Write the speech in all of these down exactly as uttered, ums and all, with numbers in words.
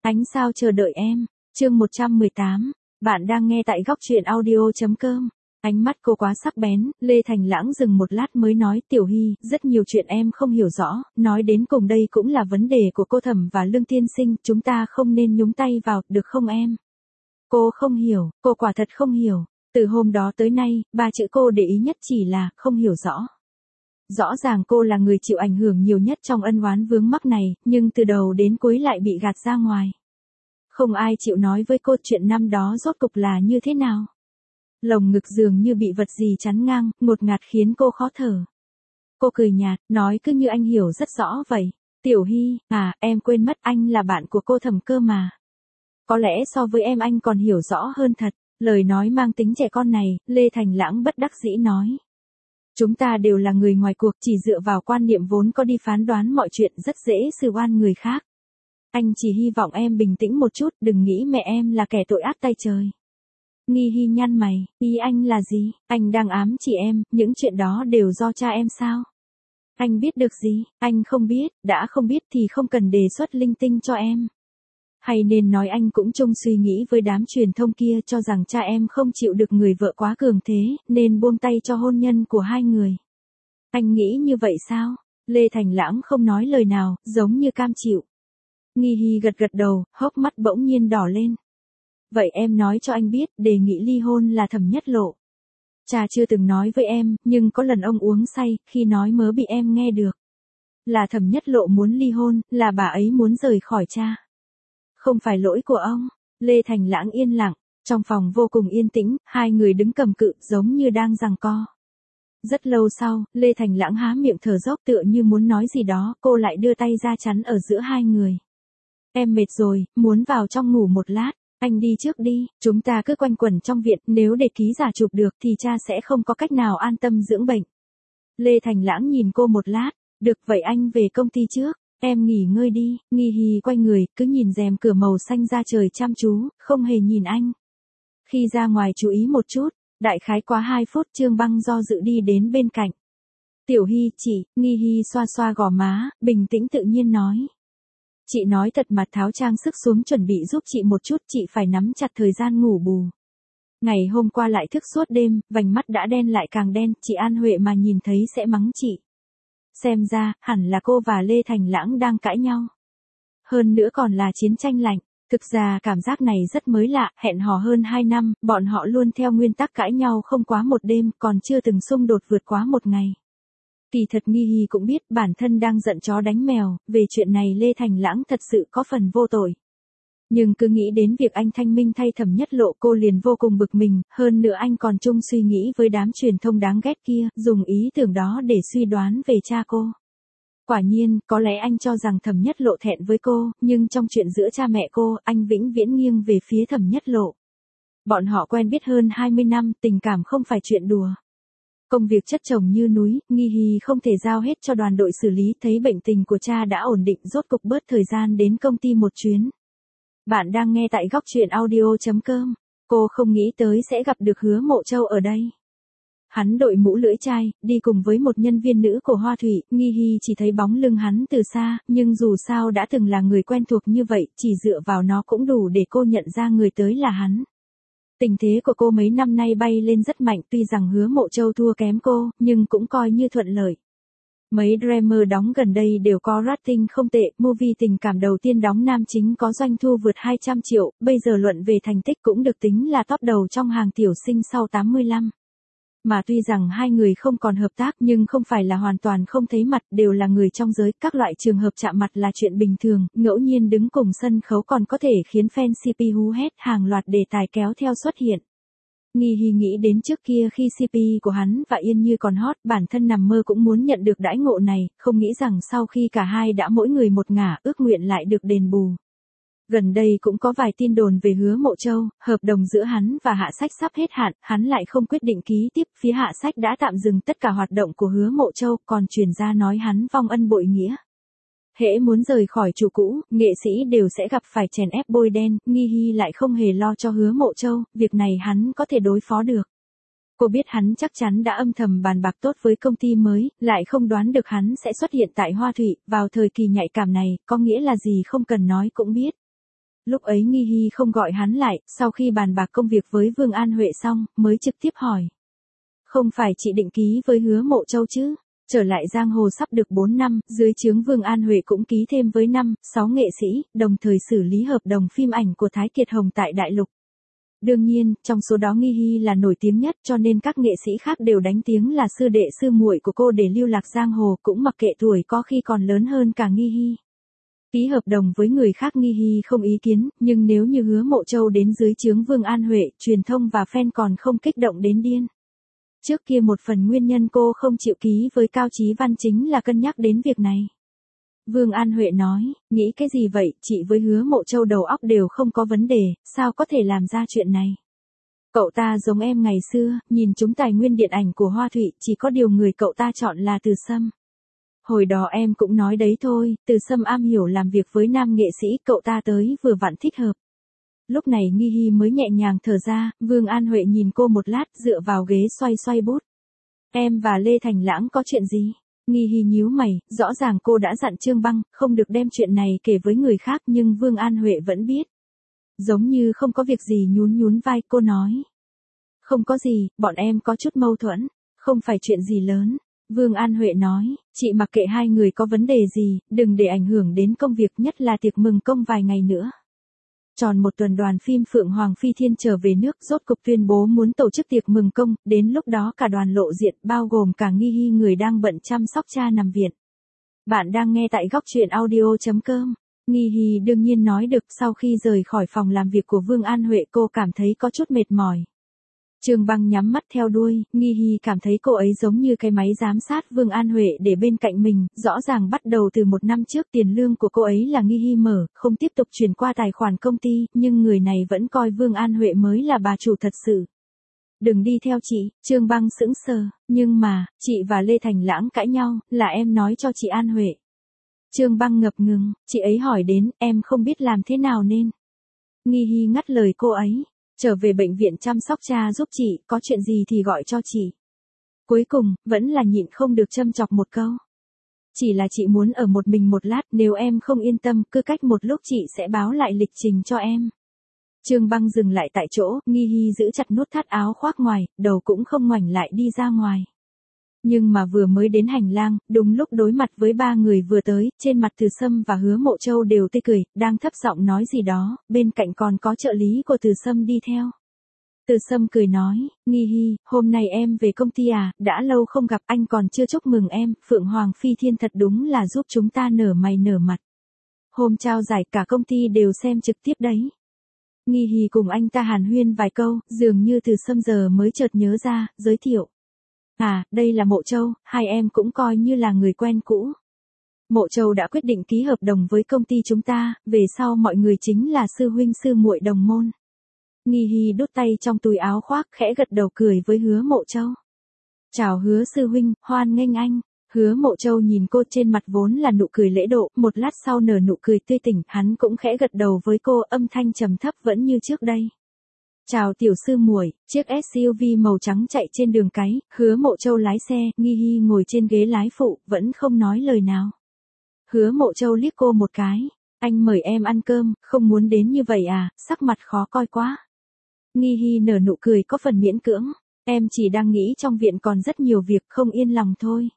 Ánh sao chờ đợi em, chương một trăm mười tám, bạn đang nghe tại góc truyện audio.com. Ánh mắt cô quá sắc bén, Lê Thành Lãng dừng một lát mới nói, Tiểu Hy, rất nhiều chuyện em không hiểu rõ, nói đến cùng đây cũng là vấn đề của cô Thẩm và Lương Tiên Sinh, chúng ta không nên nhúng tay vào, được không em? Cô không hiểu, cô quả thật không hiểu, từ hôm đó tới nay, ba chữ cô để ý nhất chỉ là, không hiểu rõ. Rõ ràng cô là người chịu ảnh hưởng nhiều nhất trong ân oán vướng mắc này, nhưng từ đầu đến cuối lại bị gạt ra ngoài. Không ai chịu nói với cô chuyện năm đó rốt cục là như thế nào. Lồng ngực dường như bị vật gì chắn ngang, ngột ngạt khiến cô khó thở. Cô cười nhạt, nói cứ như anh hiểu rất rõ vậy. Tiểu Hy, à, em quên mất anh là bạn của cô Thẩm cơ mà. Có lẽ so với em anh còn hiểu rõ hơn thật. Lời nói mang tính trẻ con này, Lê Thành Lãng bất đắc dĩ nói. Chúng ta đều là người ngoài cuộc, chỉ dựa vào quan niệm vốn có đi phán đoán mọi chuyện rất dễ xử oan người khác. Anh chỉ hy vọng em bình tĩnh một chút, đừng nghĩ mẹ em là kẻ tội ác tay trời. Nghi Hy nhăn mày, ý anh là gì? Anh đang ám chỉ em, những chuyện đó đều do cha em sao? Anh biết được gì? Anh không biết, đã không biết thì không cần đề xuất linh tinh cho em. Hay nên nói anh cũng chung suy nghĩ với đám truyền thông kia cho rằng cha em không chịu được người vợ quá cường thế, nên buông tay cho hôn nhân của hai người. Anh nghĩ như vậy sao? Lê Thành Lãng không nói lời nào, giống như cam chịu. Nghi Hy gật gật đầu, hốc mắt bỗng nhiên đỏ lên. Vậy em nói cho anh biết, đề nghị ly hôn là Thẩm Nhất Lộ. Cha chưa từng nói với em, nhưng có lần ông uống say, khi nói mớ bị em nghe được. Là Thẩm Nhất Lộ muốn ly hôn, là bà ấy muốn rời khỏi cha. Không phải lỗi của ông. Lê Thành Lãng yên lặng, trong phòng vô cùng yên tĩnh, hai người đứng cầm cự giống như đang giằng co. Rất lâu sau, Lê Thành Lãng há miệng thở dốc tựa như muốn nói gì đó, cô lại đưa tay ra chắn ở giữa hai người. Em mệt rồi, muốn vào trong ngủ một lát, anh đi trước đi, chúng ta cứ quanh quẩn trong viện, nếu để ký giả chụp được thì cha sẽ không có cách nào an tâm dưỡng bệnh. Lê Thành Lãng nhìn cô một lát, được vậy anh về công ty trước. Em nghỉ ngơi đi, Nghi Hy quay người, cứ nhìn rèm cửa màu xanh ra trời chăm chú, không hề nhìn anh. Khi ra ngoài chú ý một chút, đại khái quá hai phút Trương Băng do dự đi đến bên cạnh. Tiểu Hy, chị, Nghi Hy xoa xoa gò má, bình tĩnh tự nhiên nói. Chị nói thật mà tháo trang sức xuống chuẩn bị giúp chị một chút, chị phải nắm chặt thời gian ngủ bù. Ngày hôm qua lại thức suốt đêm, vành mắt đã đen lại càng đen, chị An Huệ mà nhìn thấy sẽ mắng chị. Xem ra, hẳn là cô và Lê Thành Lãng đang cãi nhau. Hơn nữa còn là chiến tranh lạnh. Thực ra cảm giác này rất mới lạ, hẹn hò hơn hai năm, bọn họ luôn theo nguyên tắc cãi nhau không quá một đêm, còn chưa từng xung đột vượt quá một ngày. Kỳ thật Nghi Hy cũng biết bản thân đang giận chó đánh mèo, về chuyện này Lê Thành Lãng thật sự có phần vô tội. Nhưng cứ nghĩ đến việc anh thanh minh thay Thẩm Nhất Lộ cô liền vô cùng bực mình, hơn nữa anh còn chung suy nghĩ với đám truyền thông đáng ghét kia, dùng ý tưởng đó để suy đoán về cha cô. Quả nhiên, có lẽ anh cho rằng Thẩm Nhất Lộ thẹn với cô, nhưng trong chuyện giữa cha mẹ cô, anh vĩnh viễn nghiêng về phía Thẩm Nhất Lộ. Bọn họ quen biết hơn hai mươi năm, tình cảm không phải chuyện đùa. Công việc chất chồng như núi, Nghi Hy không thể giao hết cho đoàn đội xử lý, thấy bệnh tình của cha đã ổn định rốt cục bớt thời gian đến công ty một chuyến. Bạn đang nghe tại góc truyện audio.com. Cô không nghĩ tới sẽ gặp được Hứa Mộ Châu ở đây. Hắn đội mũ lưỡi chai, đi cùng với một nhân viên nữ của Hoa Thủy, Nghi Hy chỉ thấy bóng lưng hắn từ xa, nhưng dù sao đã từng là người quen thuộc như vậy, chỉ dựa vào nó cũng đủ để cô nhận ra người tới là hắn. Tình thế của cô mấy năm nay bay lên rất mạnh, tuy rằng Hứa Mộ Châu thua kém cô, nhưng cũng coi như thuận lợi. Mấy drama đóng gần đây đều có rating không tệ, movie tình cảm đầu tiên đóng nam chính có doanh thu vượt hai trăm triệu, bây giờ luận về thành tích cũng được tính là top đầu trong hàng tiểu sinh sau tám mươi lăm. Mà tuy rằng hai người không còn hợp tác nhưng không phải là hoàn toàn không thấy mặt, đều là người trong giới, các loại trường hợp chạm mặt là chuyện bình thường, ngẫu nhiên đứng cùng sân khấu còn có thể khiến fan xê pê hú hét, hàng loạt đề tài kéo theo xuất hiện. Nghi Hy nghĩ đến trước kia khi xê pê của hắn và Yên Như còn hot, bản thân nằm mơ cũng muốn nhận được đãi ngộ này, không nghĩ rằng sau khi cả hai đã mỗi người một ngả, ước nguyện lại được đền bù. Gần đây cũng có vài tin đồn về Hứa Mộ Châu, hợp đồng giữa hắn và Hạ Sách sắp hết hạn, hắn lại không quyết định ký tiếp, phía Hạ Sách đã tạm dừng tất cả hoạt động của Hứa Mộ Châu, còn truyền ra nói hắn vong ân bội nghĩa. Hễ muốn rời khỏi chủ cũ, nghệ sĩ đều sẽ gặp phải chèn ép bôi đen, Nghi Hy lại không hề lo cho Hứa Mộ Châu, việc này hắn có thể đối phó được. Cô biết hắn chắc chắn đã âm thầm bàn bạc tốt với công ty mới, lại không đoán được hắn sẽ xuất hiện tại Hoa Thủy, vào thời kỳ nhạy cảm này, có nghĩa là gì không cần nói cũng biết. Lúc ấy Nghi Hy không gọi hắn lại, sau khi bàn bạc công việc với Vương An Huệ xong, mới trực tiếp hỏi. Không phải chị định ký với Hứa Mộ Châu chứ? Trở lại giang hồ sắp được bốn năm, dưới trướng Vương An Huệ cũng ký thêm với năm, sáu nghệ sĩ, đồng thời xử lý hợp đồng phim ảnh của Thái Kiệt Hồng tại Đại Lục. Đương nhiên, trong số đó Nghi Hy là nổi tiếng nhất cho nên các nghệ sĩ khác đều đánh tiếng là sư đệ sư muội của cô để lưu lạc giang hồ, cũng mặc kệ tuổi có khi còn lớn hơn cả Nghi Hy. Ký hợp đồng với người khác Nghi Hy không ý kiến, nhưng nếu như Hứa Mộ Châu đến dưới trướng Vương An Huệ, truyền thông và fan còn không kích động đến điên. Trước kia một phần nguyên nhân cô không chịu ký với Cao Chí Văn chính là cân nhắc đến việc này. Vương An Huệ nói, nghĩ cái gì vậy, chị với Hứa Mộ Châu đầu óc đều không có vấn đề, sao có thể làm ra chuyện này. Cậu ta giống em ngày xưa, nhìn chúng tài nguyên điện ảnh của Hoa Thụy, chỉ có điều người cậu ta chọn là Từ Sâm. Hồi đó em cũng nói đấy thôi, Từ Sâm am hiểu làm việc với nam nghệ sĩ, cậu ta tới vừa vặn thích hợp. Lúc này Nghi Hy mới nhẹ nhàng thở ra, Vương An Huệ nhìn cô một lát dựa vào ghế xoay xoay bút. Em và Lê Thành Lãng có chuyện gì? Nghi Hy nhíu mày, rõ ràng cô đã dặn Trương Băng, không được đem chuyện này kể với người khác nhưng Vương An Huệ vẫn biết. Giống như không có việc gì nhún nhún vai cô nói. Không có gì, bọn em có chút mâu thuẫn, không phải chuyện gì lớn. Vương An Huệ nói, chị mặc kệ hai người có vấn đề gì, đừng để ảnh hưởng đến công việc nhất là tiệc mừng công vài ngày nữa. Tròn một tuần đoàn phim Phượng Hoàng Phi Thiên trở về nước rốt cục tuyên bố muốn tổ chức tiệc mừng công, đến lúc đó cả đoàn lộ diện bao gồm cả Nghi Hy người đang bận chăm sóc cha nằm viện. Bạn đang nghe tại góc truyện audio chấm com. Nghi Hy đương nhiên nói được sau khi rời khỏi phòng làm việc của Vương An Huệ cô cảm thấy có chút mệt mỏi. Trương Băng nhắm mắt theo đuôi, Nghi Hy cảm thấy cô ấy giống như cái máy giám sát Vương An Huệ để bên cạnh mình, rõ ràng bắt đầu từ một năm trước tiền lương của cô ấy là Nghi Hy mở, không tiếp tục chuyển qua tài khoản công ty, nhưng người này vẫn coi Vương An Huệ mới là bà chủ thật sự. Đừng đi theo chị, Trương Băng sững sờ, nhưng mà, chị và Lê Thành Lãng cãi nhau, là em nói cho chị An Huệ. Trương Băng ngập ngừng, chị ấy hỏi đến, em không biết làm thế nào nên. Nghi Hy ngắt lời cô ấy. Trở về bệnh viện chăm sóc cha giúp chị, có chuyện gì thì gọi cho chị. Cuối cùng, vẫn là nhịn không được châm chọc một câu. Chỉ là chị muốn ở một mình một lát, nếu em không yên tâm, cứ cách một lúc chị sẽ báo lại lịch trình cho em. Trương Băng dừng lại tại chỗ, Nghi Hy giữ chặt nút thắt áo khoác ngoài, đầu cũng không ngoảnh lại đi ra ngoài. Nhưng mà vừa mới đến hành lang, đúng lúc đối mặt với ba người vừa tới, trên mặt Từ Sâm và Hứa Mộ Châu đều tươi cười, đang thấp giọng nói gì đó, bên cạnh còn có trợ lý của Từ Sâm đi theo. Từ Sâm cười nói, Nghi Hy, hôm nay em về công ty à, đã lâu không gặp anh còn chưa chúc mừng em, Phượng Hoàng Phi Thiên thật đúng là giúp chúng ta nở mày nở mặt. Hôm trao giải cả công ty đều xem trực tiếp đấy. Nghi Hy cùng anh ta hàn huyên vài câu, dường như Từ Sâm giờ mới chợt nhớ ra, giới thiệu. À, đây là Mộ Châu, hai em cũng coi như là người quen cũ. Mộ Châu đã quyết định ký hợp đồng với công ty chúng ta, về sau mọi người chính là sư huynh sư muội đồng môn. Nghi Hy đút tay trong túi áo khoác khẽ gật đầu cười với Hứa Mộ Châu. Chào Hứa sư huynh, hoan nghênh anh. Hứa Mộ Châu nhìn cô trên mặt vốn là nụ cười lễ độ, một lát sau nở nụ cười tươi tỉnh, hắn cũng khẽ gật đầu với cô âm thanh trầm thấp vẫn như trước đây. Chào tiểu sư muội, chiếc ét u vê màu trắng chạy trên đường cái, Hứa Mộ Châu lái xe, Nghi Hy ngồi trên ghế lái phụ, vẫn không nói lời nào. Hứa Mộ Châu liếc cô một cái, anh mời em ăn cơm, không muốn đến như vậy à, sắc mặt khó coi quá. Nghi Hy nở nụ cười có phần miễn cưỡng, em chỉ đang nghĩ trong viện còn rất nhiều việc không yên lòng thôi.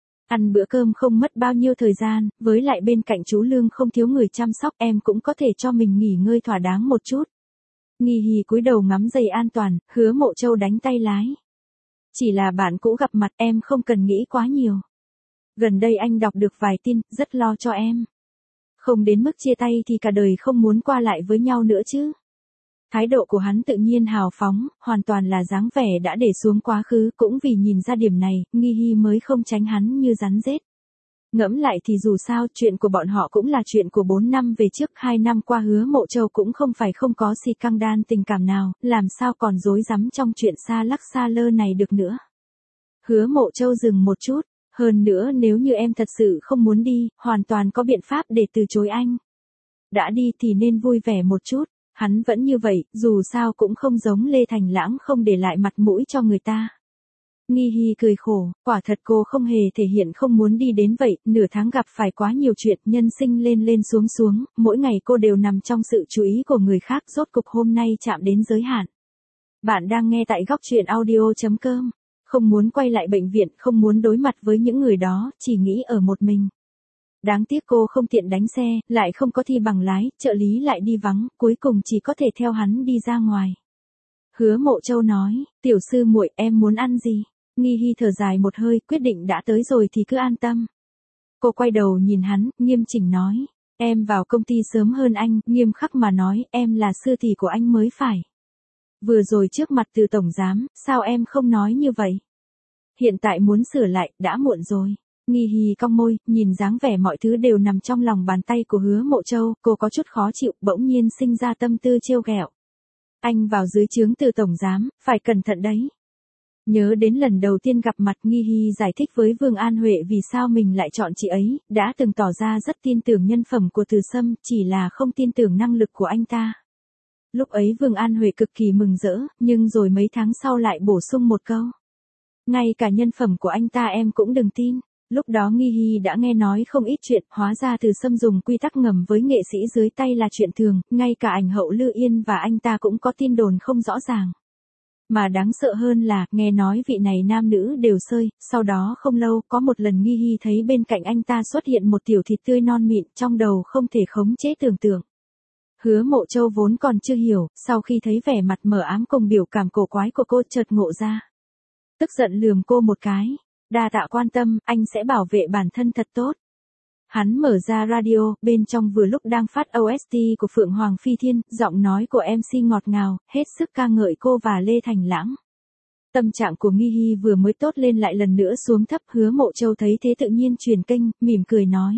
Ăn bữa cơm không mất bao nhiêu thời gian, với lại bên cạnh chú Lương không thiếu người chăm sóc em cũng có thể cho mình nghỉ ngơi thỏa đáng một chút. Nghi Hy cúi đầu ngắm giày an toàn, Hứa Mộ Châu đánh tay lái. Chỉ là bạn cũ gặp mặt em không cần nghĩ quá nhiều. Gần đây anh đọc được vài tin, rất lo cho em. Không đến mức chia tay thì cả đời không muốn qua lại với nhau nữa chứ. Thái độ của hắn tự nhiên hào phóng, hoàn toàn là dáng vẻ đã để xuống quá khứ, cũng vì nhìn ra điểm này, Nghi Hy mới không tránh hắn như rắn rết. Ngẫm lại thì dù sao, chuyện của bọn họ cũng là chuyện của bốn năm về trước, hai năm qua Hứa Mộ Châu cũng không phải không có si căng đan tình cảm nào, làm sao còn dối rắm trong chuyện xa lắc xa lơ này được nữa. Hứa Mộ Châu dừng một chút, hơn nữa nếu như em thật sự không muốn đi, hoàn toàn có biện pháp để từ chối anh. Đã đi thì nên vui vẻ một chút, hắn vẫn như vậy, dù sao cũng không giống Lê Thành Lãng không để lại mặt mũi cho người ta. Nghi Hi cười khổ, quả thật cô không hề thể hiện không muốn đi đến vậy, nửa tháng gặp phải quá nhiều chuyện, nhân sinh lên lên xuống xuống, mỗi ngày cô đều nằm trong sự chú ý của người khác, rốt cục hôm nay chạm đến giới hạn. Bạn đang nghe tại góc truyện audio.com. Không muốn quay lại bệnh viện, không muốn đối mặt với những người đó, chỉ nghĩ ở một mình. Đáng tiếc cô không tiện đánh xe, lại không có thi bằng lái, trợ lý lại đi vắng, cuối cùng chỉ có thể theo hắn đi ra ngoài. Hứa Mộ Châu nói, tiểu sư muội, em muốn ăn gì? Nghi Hi thở dài một hơi, quyết định đã tới rồi thì cứ an tâm. Cô quay đầu nhìn hắn, nghiêm chỉnh nói, em vào công ty sớm hơn anh, nghiêm khắc mà nói, em là sư tỷ của anh mới phải. Vừa rồi trước mặt Từ tổng giám, sao em không nói như vậy? Hiện tại muốn sửa lại, đã muộn rồi. Nghi Hi cong môi, nhìn dáng vẻ mọi thứ đều nằm trong lòng bàn tay của Hứa Mộ Châu, cô có chút khó chịu, bỗng nhiên sinh ra tâm tư trêu ghẹo. Anh vào dưới trướng Từ tổng giám, phải cẩn thận đấy. Nhớ đến lần đầu tiên gặp mặt, Nghi Hi giải thích với Vương An Huệ vì sao mình lại chọn chị ấy, đã từng tỏ ra rất tin tưởng nhân phẩm của Từ Sâm, chỉ là không tin tưởng năng lực của anh ta. Lúc ấy Vương An Huệ cực kỳ mừng rỡ, nhưng rồi mấy tháng sau lại bổ sung một câu. Ngay cả nhân phẩm của anh ta em cũng đừng tin. Lúc đó Nghi Hi đã nghe nói không ít chuyện, hóa ra Từ Sâm dùng quy tắc ngầm với nghệ sĩ dưới tay là chuyện thường, ngay cả ảnh hậu Lư Yên và anh ta cũng có tin đồn không rõ ràng. Mà đáng sợ hơn là, nghe nói vị này nam nữ đều sơi, sau đó không lâu, có một lần Nghi Hi thấy bên cạnh anh ta xuất hiện một tiểu thịt tươi non mịn, trong đầu không thể khống chế tưởng tượng. Hứa Mộ Châu vốn còn chưa hiểu, sau khi thấy vẻ mặt mờ ám cùng biểu cảm cổ quái của cô chợt ngộ ra. Tức giận lườm cô một cái, đa tạ quan tâm, anh sẽ bảo vệ bản thân thật tốt. Hắn mở ra radio, bên trong vừa lúc đang phát ô ét tê của Phượng Hoàng Phi Thiên, giọng nói của em xê ngọt ngào, hết sức ca ngợi cô và Lê Thành Lãng. Tâm trạng của Nghi Hi vừa mới tốt lên lại lần nữa xuống thấp. Hứa Mộ Châu thấy thế tự nhiên chuyển kênh, mỉm cười nói.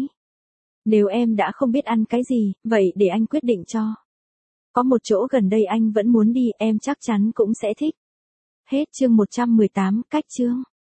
Nếu em đã không biết ăn cái gì, vậy để anh quyết định cho. Có một chỗ gần đây anh vẫn muốn đi, em chắc chắn cũng sẽ thích. Hết chương một trăm mười tám, cách chương.